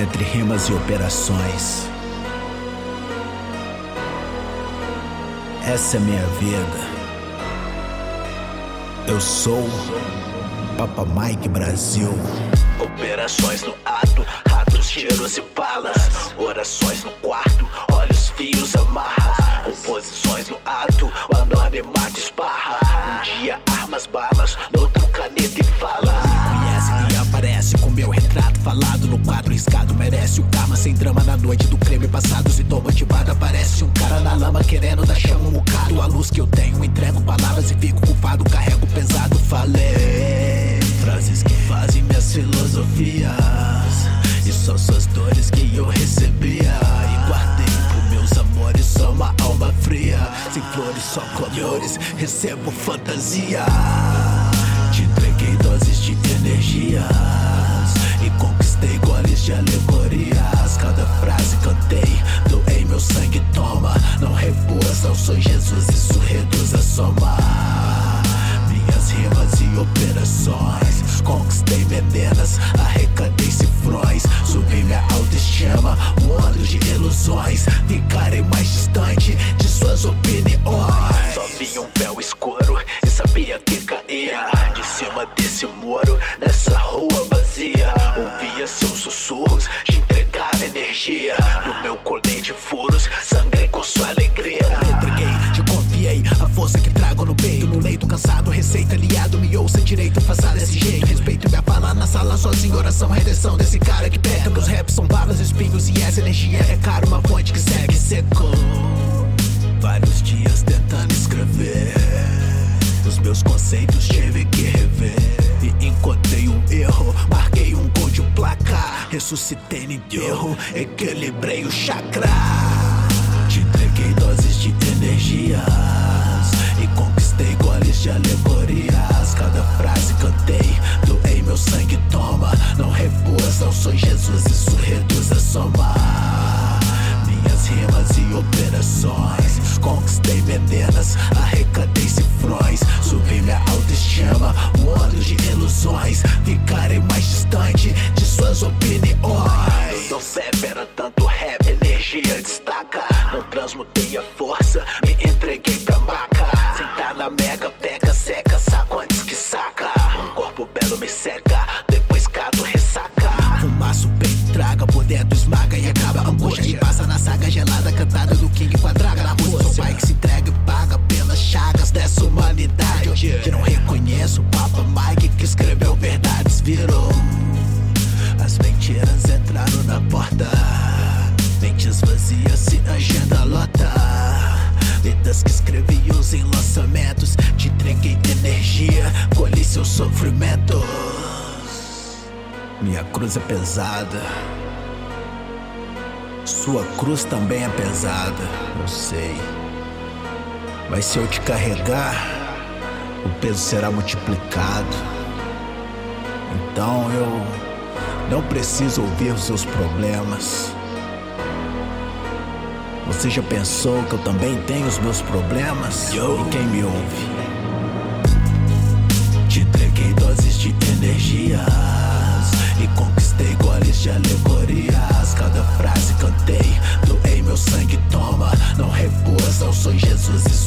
entre rimas e operações. Essa é minha vida. Eu sou Papa Mike Brasil. Operações no ato, ratos, tiros e balas. Orações no quarto, olhos, fios, amarras. Composições no ato, o anonimato esparra. Um dia armas, balas, no outro caneta e fala. Conhece e aparece com meu retrato falado no quadro riscado. Merece o karma sem drama na noite do creme passado. Se tô motivado, aparece um cara na lama querendo dar chama um bocado. A luz que eu tenho, entrego palavras e fico culpado. Carrego pesado, falei frases que fazem minhas filosofias. E só suas dores que eu recebia e guardei pros meus amores. Só uma alma fria, sem flores, só colores. Recebo fantasia. Te entreguei doses de energias e conquistei goles de alegorias. Cada frase cantei, doei meu sangue, toma. Não repousa, eu sou Jesus, isso reduz a soma. Minhas rimas e operações, conquistei meninas, arrecadei cifrões. Subi minha autoestima, mundo de ilusões. Ficarei mais distante de suas opiniões. Só vi um véu escuro e sabia que caía de cima desse muro, nessa rua vazia. Ouvia seus sussurros de entregar energia. No meu colete de furos, sangrei com sua alegria. Me entreguei, te confiei, a força que trago no peito. No leito cansado, receita aliado, me ouça direito, faça desse jeito. Respeito minha fala na sala, sozinho, oração, redenção desse cara que pega. Meus raps são balas, espinhos e essa energia é caro. Uma fonte que segue seco. Vários dias tentando escrever, os meus conceitos tive que rever. E encontrei um erro, marquei um gol de placa. Ressuscitei no enterro, equilibrei o chakra. Te entreguei doses de energias e conquistei goles de alegorias. Cada frase cantei, doei meu sangue, toma. Não repousa, eu sou Jesus, isso reduz a soma. Minhas rimas e operações, conquistei meninas, arrecadei cifrões. Subi minha autoestima, mundo de ilusões. Ficarei mais distante de suas opiniões. Não serve, era tanto rap, energia destaca. Não transmutei a força, me entreguei pra maca. Sentar na mega, pega, seca, saco antes que saca. Um corpo belo me seca, depois cato ressaca. Fumaço bem traga, por dentro esmaga e acaba. Angústia e passa na saga gelada, cantada do King com a draga na rua. Sou pai que se entrega e paga pelas chagas dessa humanidade. Que não reconheço o Papa Mike que escreveu verdades, virou. As mentiras entraram na porta, mentes vazias se agenda lota. Letras que escrevi usem lançamentos. Te entreguei energia, colhi seus sofrimentos. Minha cruz é pesada, sua cruz também é pesada, eu sei. Mas se eu te carregar, o peso será multiplicado. Então eu não preciso ouvir os seus problemas. Você já pensou que eu também tenho os meus problemas? E quem me ouve? Te entreguei doses de energias e conquistei goles de alegorias. Cada frase cantei, doei meu sangue, toma. Não repousa, eu sou Jesus,